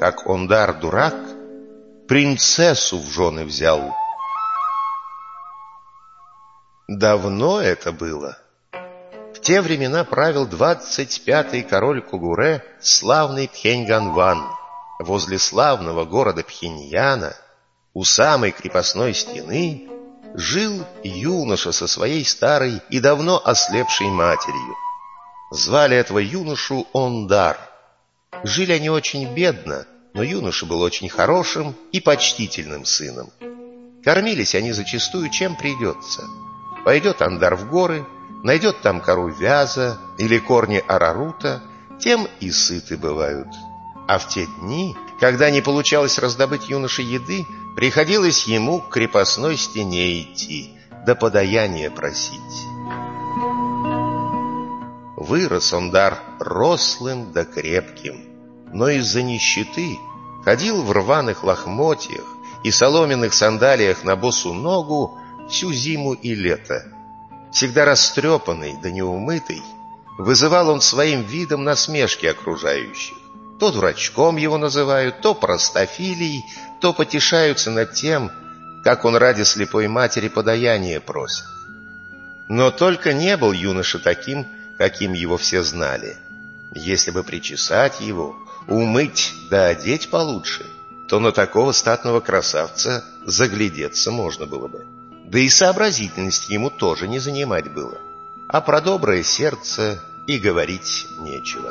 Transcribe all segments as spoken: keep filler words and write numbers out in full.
как Ондар-дурак принцессу в жены взял. Давно это было. В те времена правил двадцать пятый король Кугуре, славный Пхеньганван. Возле славного города Пхеньяна, у самой крепостной стены, жил юноша со своей старой и давно ослепшей матерью. Звали этого юношу Ондар. Жили они очень бедно, но юноша был очень хорошим и почтительным сыном. Кормились они зачастую чем придется. Пойдет Ондар в горы, найдет там кору вяза или корни арарута, тем и сыты бывают. А в те дни, когда не получалось раздобыть юноше еды, приходилось ему к крепостной стене идти, да подаяния просить. Вырос Ондар рослым да крепким, но из-за нищеты ходил в рваных лохмотьях и соломенных сандалиях на босу ногу всю зиму и лето. Всегда растрепанный да неумытый, вызывал он своим видом насмешки окружающих. То дурачком его называют, то простофилией, то потешаются над тем, как он ради слепой матери подаяние просит. Но только не был юноша таким, каким его все знали. Если бы причесать его, умыть да одеть получше, то на такого статного красавца заглядеться можно было бы. Да и сообразительность ему тоже не занимать было. А про доброе сердце и говорить нечего.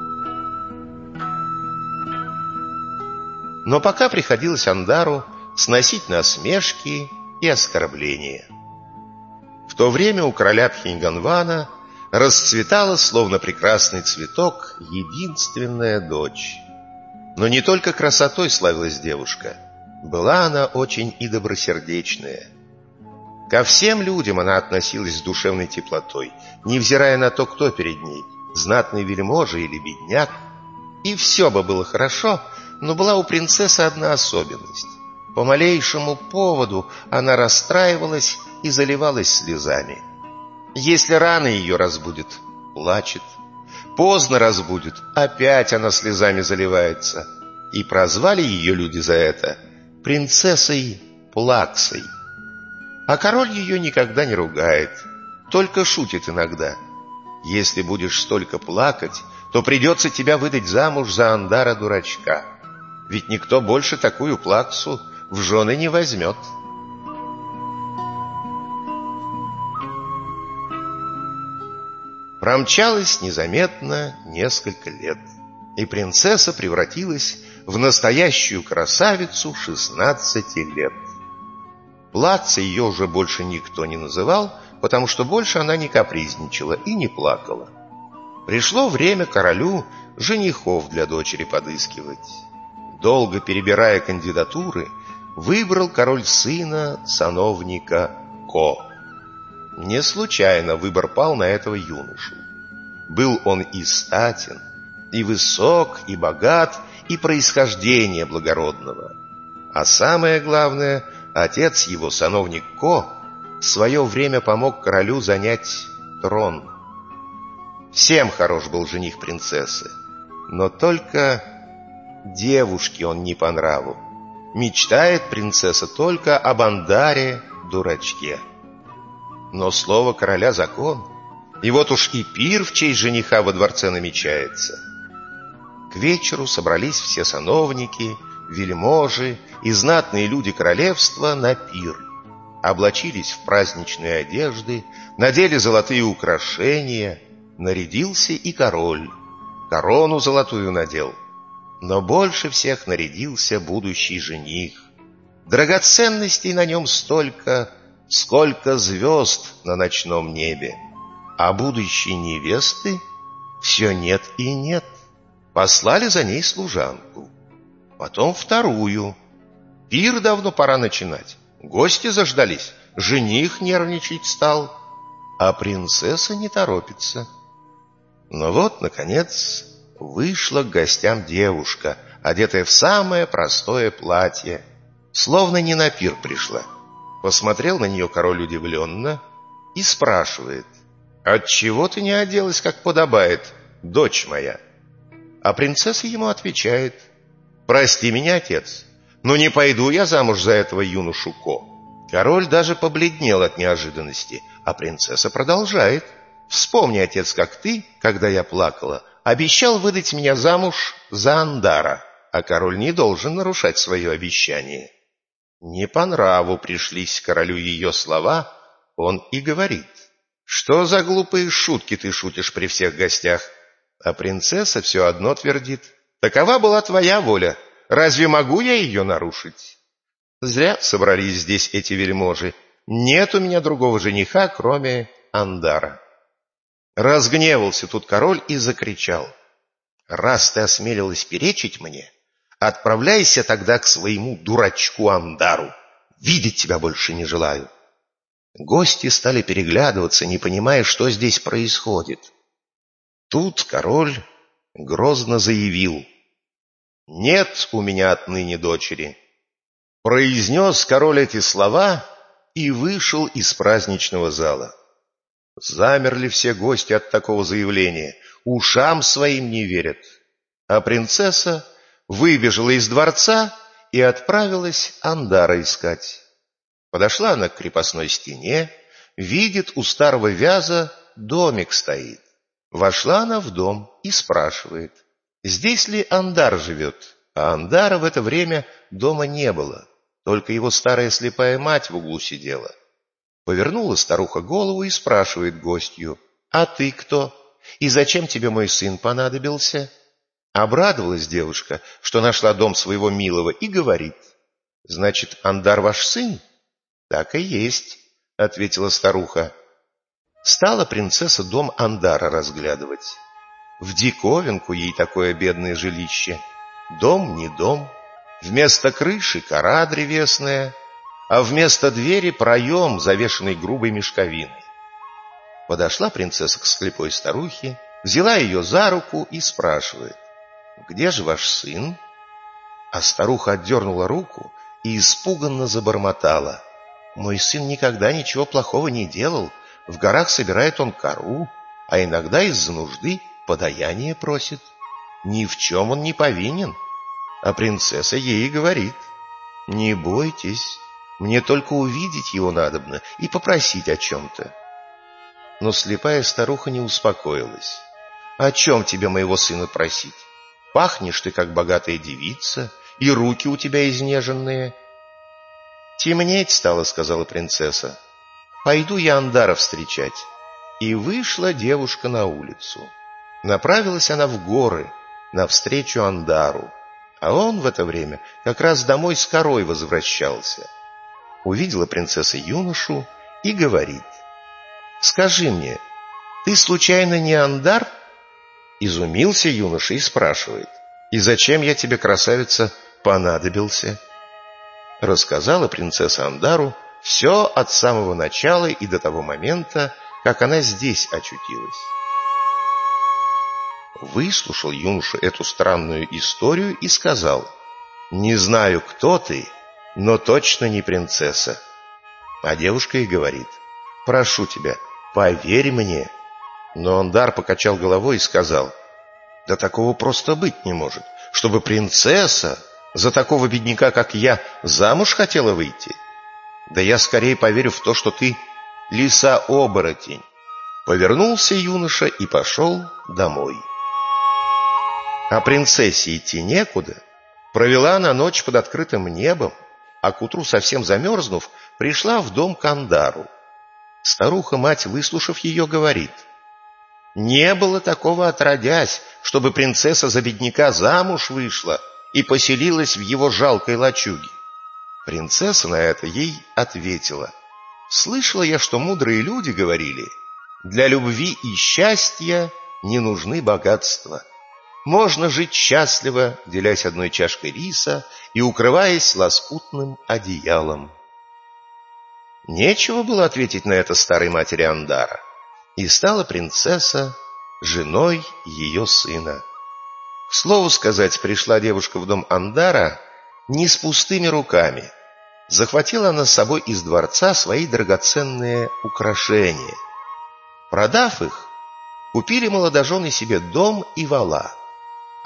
Но пока приходилось Ондару сносить насмешки и оскорбления. В то время у короля Пхеньганвана расцветала, словно прекрасный цветок, единственная дочь. Но не только красотой славилась девушка. Была она очень и добросердечная. Ко всем людям она относилась с душевной теплотой, невзирая на то, кто перед ней, знатный вельможа или бедняк. И все бы было хорошо, но была у принцессы одна особенность. По малейшему поводу она расстраивалась и заливалась слезами. Если рано ее разбудит, плачет. Поздно разбудит, опять она слезами заливается. И прозвали ее люди за это принцессой Плаксой. А король ее никогда не ругает, только шутит иногда. Если будешь столько плакать, то придется тебя выдать замуж за Ондара-дурачка. Ведь никто больше такую Плаксу в жены не возьмет. Промчалось незаметно несколько лет, и принцесса превратилась в настоящую красавицу шестнадцати лет. Плаксой ее уже больше никто не называл, потому что больше она не капризничала и не плакала. Пришло время королю женихов для дочери подыскивать. Долго перебирая кандидатуры, выбрал король сына сановника Ко. Не случайно выбор пал на этого юношу. Был он и статен, и высок, и богат, и происхождения благородного. А самое главное, отец его, сановник Ко, в свое время помог королю занять трон. Всем хорош был жених принцессы, но только девушке он не по нраву. Мечтает принцесса только об Ондаре-дурачке. Но слово короля — закон, и вот уж и пир в честь жениха во дворце намечается. К вечеру собрались все сановники, вельможи и знатные люди королевства на пир. Облачились в праздничные одежды, надели золотые украшения, нарядился и король, корону золотую надел. Но больше всех нарядился будущий жених. Драгоценностей на нем столько, сколько звезд на ночном небе. А будущей невесты все нет и нет. Послали за ней служанку, потом вторую. Пир давно пора начинать. Гости заждались, жених нервничать стал, а принцесса не торопится. Но вот, наконец, вышла к гостям девушка, одетая в самое простое платье, словно не на пир пришла. Посмотрел на нее король удивленно и спрашивает: «Отчего ты не оделась, как подобает, дочь моя?» А принцесса ему отвечает: Прости меня, отец, но не пойду я замуж за этого юношу Ко. Король даже побледнел от неожиданности, а принцесса продолжает. Вспомни, отец, как ты, когда я плакала, обещал выдать меня замуж за Андара, а король не должен нарушать свое обещание. Не по нраву пришлись королю ее слова, он и говорит: что за глупые шутки ты шутишь при всех гостях? А принцесса все одно твердит: такова была твоя воля, разве могу я ее нарушить? Зря собрались здесь эти вельможи, нет у меня другого жениха, кроме Андара. Разгневался тут король и закричал: раз ты осмелилась перечить мне, отправляйся тогда к своему дурачку Андару, видеть тебя больше не желаю. Гости стали переглядываться, не понимая, что здесь происходит. Тут король грозно заявил: нет у меня отныне дочери. Произнес король эти слова и вышел из праздничного зала. Замерли все гости от такого заявления, ушам своим не верят. А принцесса выбежала из дворца и отправилась Андара искать. Подошла она к крепостной стене, видит, у старого вяза домик стоит. Вошла она в дом и спрашивает: здесь ли Андар живет? А Андара в это время дома не было, только его старая слепая мать в углу сидела. Повернула старуха голову и спрашивает гостью: а ты кто? И зачем тебе мой сын понадобился? Обрадовалась девушка, что нашла дом своего милого, и говорит: значит, Андар ваш сын? Так и есть, ответила старуха. Стала принцесса дом Андара разглядывать. В диковинку ей такое бедное жилище. Дом не дом, вместо крыши кора древесная, а вместо двери проем, завешенный грубой мешковиной. Подошла принцесса к слепой старухе, взяла ее за руку и спрашивает: где же ваш сын? А старуха отдернула руку и испуганно забормотала: мой сын никогда ничего плохого не делал, в горах собирает он кору, а иногда из-за нужды подаяние просит. Ни в чем он не повинен. А принцесса ей говорит: не бойтесь, мне только увидеть его надобно и попросить о чем-то. Но слепая старуха не успокоилась. О чем тебе моего сына просить? Пахнешь ты, как богатая девица, и руки у тебя изнеженные. Темнеть стало, сказала принцесса. Пойду я Андара встречать. И вышла девушка на улицу. Направилась она в горы, навстречу Андару. А он в это время как раз домой с корой возвращался. Увидела принцесса юношу и говорит: скажи мне, ты случайно не Андар? Изумился юноша и спрашивает: и зачем я тебе, красавица, понадобился? Рассказала принцесса Андару все от самого начала и до того момента, как она здесь очутилась. Выслушал юноша эту странную историю и сказал: не знаю, кто ты, но точно не принцесса. А девушка и говорит: прошу тебя, поверь мне. Но Андар покачал головой и сказал: да такого просто быть не может, чтобы принцесса за такого бедняка, как я, замуж хотела выйти. Да я скорее поверю в то, что ты лиса-оборотень. Повернулся юноша и пошел домой. А принцессе идти некуда. Провела она ночь под открытым небом, а к утру, совсем замерзнув, пришла в дом к Андару. Старуха-мать, выслушав ее, говорит: не было такого отродясь, чтобы принцесса за бедняка замуж вышла и поселилась в его жалкой лачуге. Принцесса на это ей ответила: слышала я, что мудрые люди говорили: для любви и счастья не нужны богатства. Можно жить счастливо, делясь одной чашкой риса и укрываясь лоскутным одеялом. Нечего было ответить на это старой матери Андара, и стала принцесса женой ее сына. К слову сказать, пришла девушка в дом Андара не с пустыми руками. Захватила она с собой из дворца свои драгоценные украшения. Продав их, купили молодожены себе дом и вала.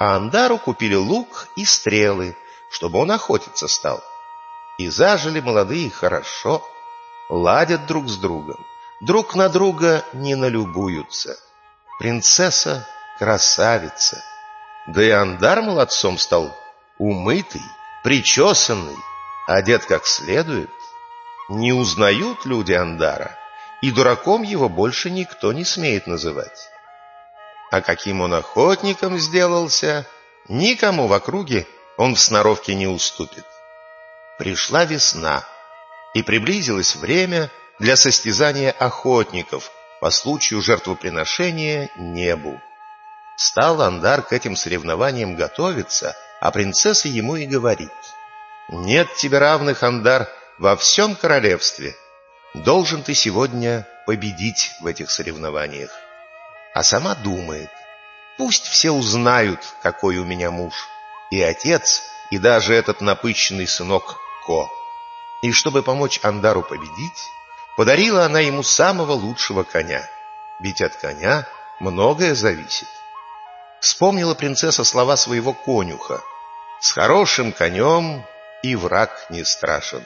а Андару купили лук и стрелы, чтобы он охотиться стал. И зажили молодые хорошо, ладят друг с другом, друг на друга не налюбуются. Принцесса красавица, да и Андар молодцом стал, умытый, причесанный, одет как следует. Не узнают люди Андара, и дураком его больше никто не смеет называть. А каким он охотником сделался, никому в округе он в сноровке не уступит. Пришла весна, и приблизилось время для состязания охотников по случаю жертвоприношения небу. Стал Андар к этим соревнованиям готовиться, а принцесса ему и говорит: «Нет тебе равных, Андар, во всем королевстве. Должен ты сегодня победить в этих соревнованиях». А сама думает: пусть все узнают, какой у меня муж, и отец, и даже этот напыщенный сынок Ко. И чтобы помочь Андару победить, подарила она ему самого лучшего коня, ведь от коня многое зависит. Вспомнила принцесса слова своего конюха: «С хорошим конем и враг не страшен».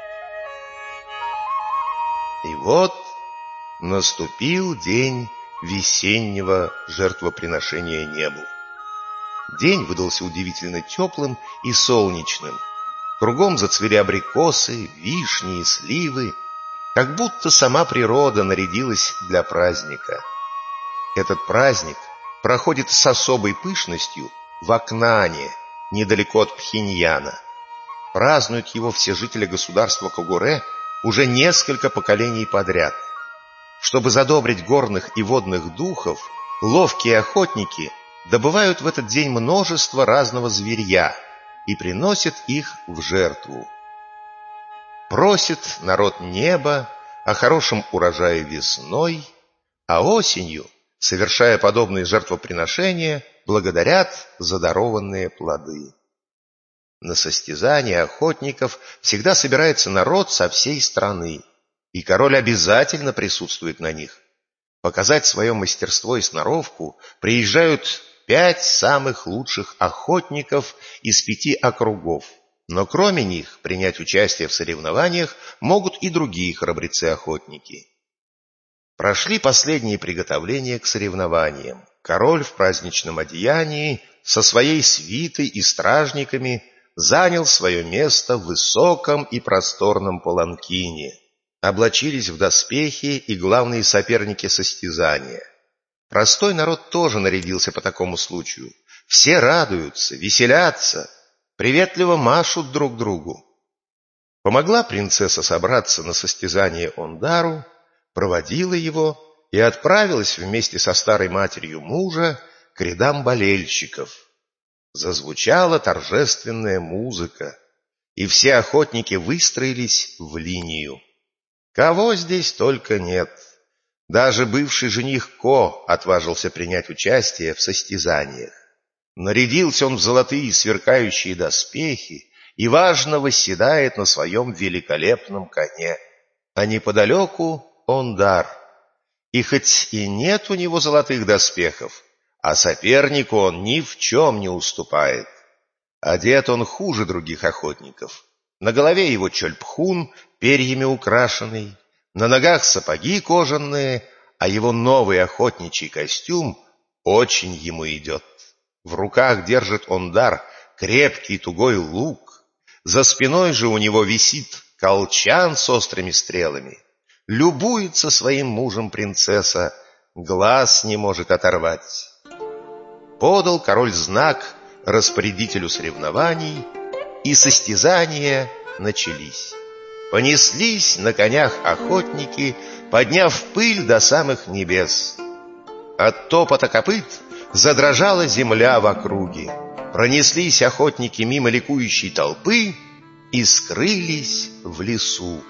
И вот наступил день весеннего жертвоприношения небу. День выдался удивительно теплым и солнечным. Кругом зацвели абрикосы, вишни и сливы, как будто сама природа нарядилась для праздника. Этот праздник проходит с особой пышностью в Акнане, недалеко от Пхеньяна. Празднуют его все жители государства Когуре уже несколько поколений подряд. Чтобы задобрить горных и водных духов, ловкие охотники добывают в этот день множество разного зверья и приносят их в жертву. Просит народ неба о хорошем урожае весной, а осенью, совершая подобные жертвоприношения, благодарят за дарованные плоды. На состязания охотников всегда собирается народ со всей страны, и король обязательно присутствует на них. Показать свое мастерство и сноровку приезжают пять самых лучших охотников из пяти округов, но кроме них принять участие в соревнованиях могут и другие храбрецы-охотники. Прошли последние приготовления к соревнованиям. Король в праздничном одеянии со своей свитой и стражниками занял свое место в высоком и просторном паланкине. Облачились в доспехи и главные соперники состязания. Простой народ тоже нарядился по такому случаю. Все радуются, веселятся, приветливо машут друг другу. Помогла принцесса собраться на состязание Ондару, проводила его и отправилась вместе со старой матерью мужа к рядам болельщиков. Зазвучала торжественная музыка, и все охотники выстроились в линию. Кого здесь только нет. Даже бывший жених Ко отважился принять участие в состязаниях. Нарядился он в золотые сверкающие доспехи и важно восседает на своем великолепном коне. А неподалеку Ондар. И хоть и нет у него золотых доспехов, а сопернику он ни в чем не уступает. Одет он хуже других охотников. На голове его чольпхун, перьями украшенный, на ногах сапоги кожаные, а его новый охотничий костюм очень ему идет. В руках держит Ондар крепкий тугой лук, за спиной же у него висит колчан с острыми стрелами. Любуется своим мужем принцесса, глаз не может оторвать. Подал король знак распорядителю соревнований, и состязания начались. Понеслись на конях охотники, подняв пыль до самых небес. От топота копыт задрожала земля в округе. Пронеслись охотники мимо ликующей толпы и скрылись в лесу.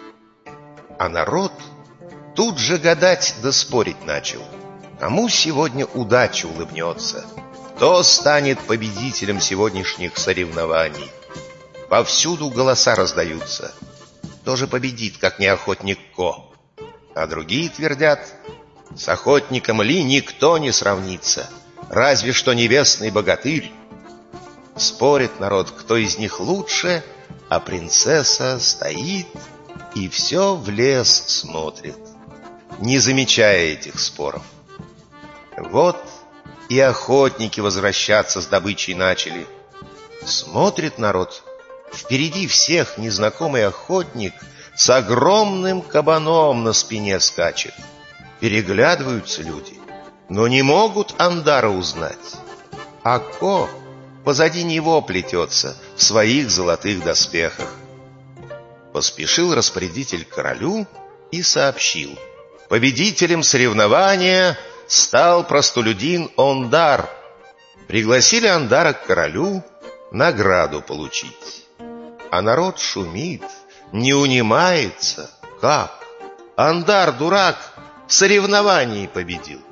А народ тут же гадать да спорить начал. Кому сегодня удача улыбнется? Кто станет победителем сегодняшних соревнований? Повсюду голоса раздаются. Кто же победит, как не охотник Ко? А другие твердят: с охотником Ли никто не сравнится, разве что небесный богатырь, Спорит народ, кто из них лучше, а принцесса стоит и все в лес смотрит, не замечая этих споров. Вот и охотники возвращаться с добычей начали. Смотрит народ, впереди всех незнакомый охотник с огромным кабаном на спине скачет. Переглядываются люди, но не могут Ондара узнать. А Ко позади него плетется в своих золотых доспехах. Поспешил распорядитель к королю и сообщил: победителем соревнования стал простолюдин Ондар. Пригласили Ондара к королю награду получить. А народ шумит, не унимается. Как? Ондар, дурак, в соревновании победил.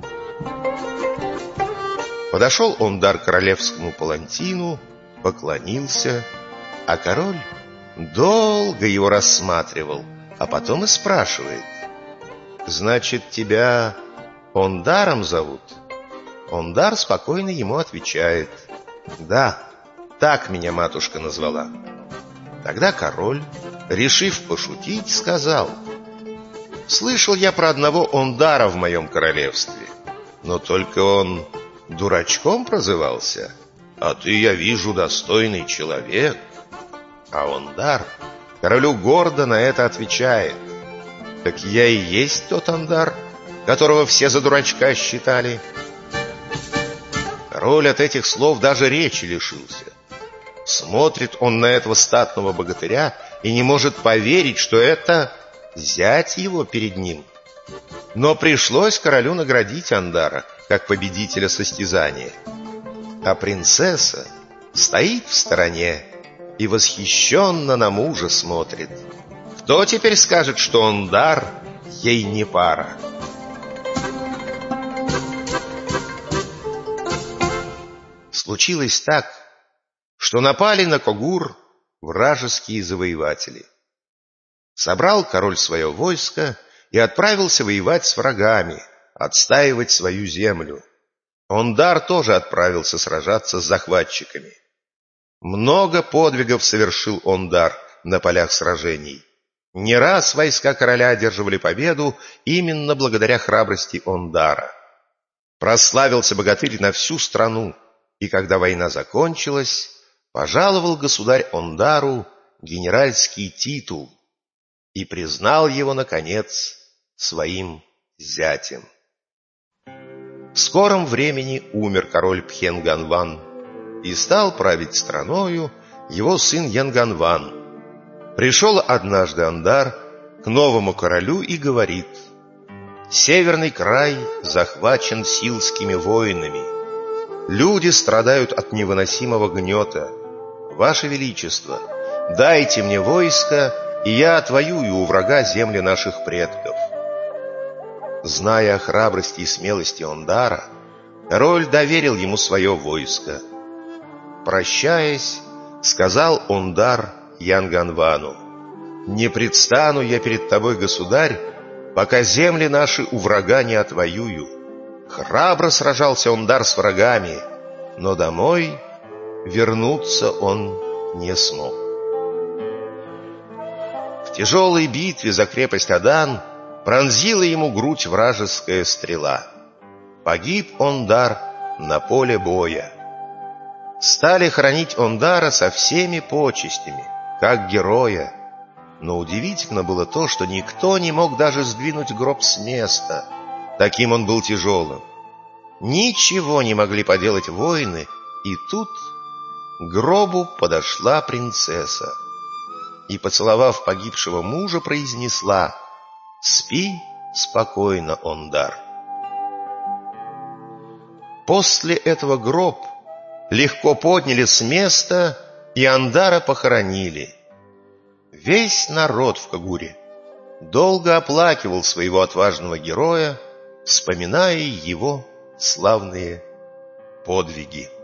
Подошел Ондар к королевскому палантину, поклонился, а король долго его рассматривал, а потом и спрашивает: значит, тебя Ондаром зовут? Ондар спокойно ему отвечает: да, так меня матушка назвала. Тогда король, решив пошутить, сказал: слышал я про одного Ондара в моем королевстве, но только он дурачком прозывался, а ты, я вижу, достойный человек. А Ондар королю гордо на это отвечает: так я и есть тот Ондар, которого все за дурачка считали. Король от этих слов даже речи лишился. Смотрит он на этого статного богатыря и не может поверить, что это зять его перед ним. Но пришлось королю наградить Ондара как победителя состязания. А принцесса стоит в стороне и восхищенно на мужа смотрит. Кто теперь скажет, что Ондар ей не пара? Случилось так, что напали на Когур вражеские завоеватели. Собрал король свое войско и отправился воевать с врагами, отстаивать свою землю. Ондар тоже отправился сражаться с захватчиками. Много подвигов совершил Ондар на полях сражений. Не раз войска короля одерживали победу именно благодаря храбрости Ондара. Прославился богатырь на всю страну, и когда война закончилась, пожаловал государь Ондару генеральский титул и признал его, наконец, своим зятем. В скором времени умер король Пхенганван, и стал править страною его сын Янганван. Пришел однажды Ондар к новому королю и говорит: северный край захвачен силскими воинами. Люди страдают от невыносимого гнета. Ваше Величество, дайте мне войско, и я отвоюю у врага земли наших предков. Зная о храбрости и смелости Ондара, король доверил ему свое войско. Прощаясь, сказал Ондар Янганвану: не предстану я перед тобой, государь, пока земли наши у врага не отвоюю. Храбро сражался Ондар с врагами, но домой вернуться он не смог. В тяжелой битве за крепость Адан пронзила ему грудь вражеская стрела. Погиб Ондар на поле боя. Стали хоронить Ондара со всеми почестями, как героя. Но удивительно было то, что никто не мог даже сдвинуть гроб с места. Таким он был тяжелым. Ничего не могли поделать воины, и тут к гробу подошла принцесса и, поцеловав погибшего мужа, произнесла: «Спи спокойно, Ондар». После этого гроб легко подняли с места, и Ондара похоронили. Весь народ в Когуре долго оплакивал своего отважного героя, вспоминая его славные подвиги.